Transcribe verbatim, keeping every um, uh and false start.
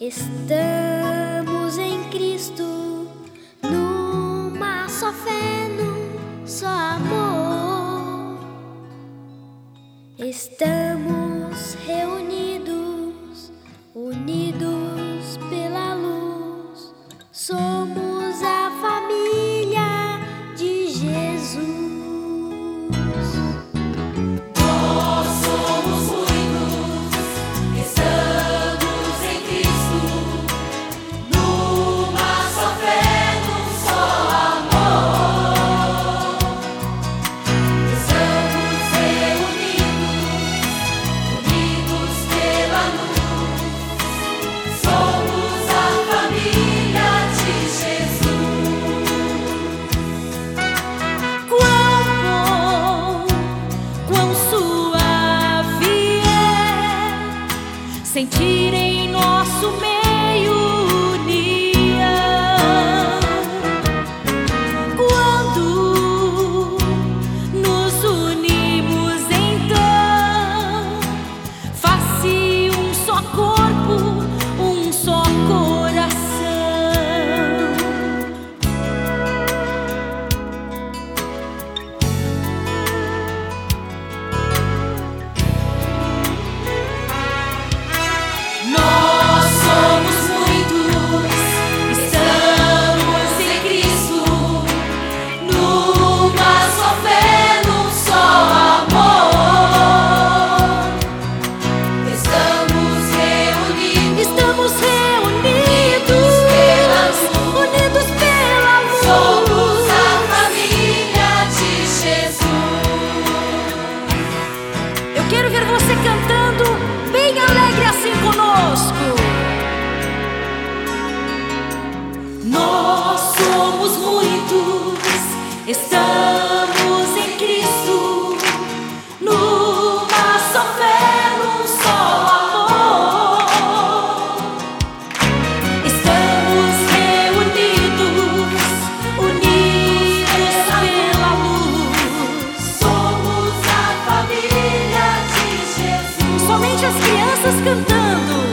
Estamos em Cristo, numa só fé, num só amor. Estamos reunidos, unidos pela luz. Somos a família de Jesus. Sentir em nosso meio união. Quando nos unimos, então faz-se um só corpo, um só coração. Quero ver você cantando bem alegre assim conosco. Nós somos muitos, estamos em Cristo, numa só fé, num só amor. Estamos reunidos, unidos pela luz. Somos a família. Somente as crianças cantando.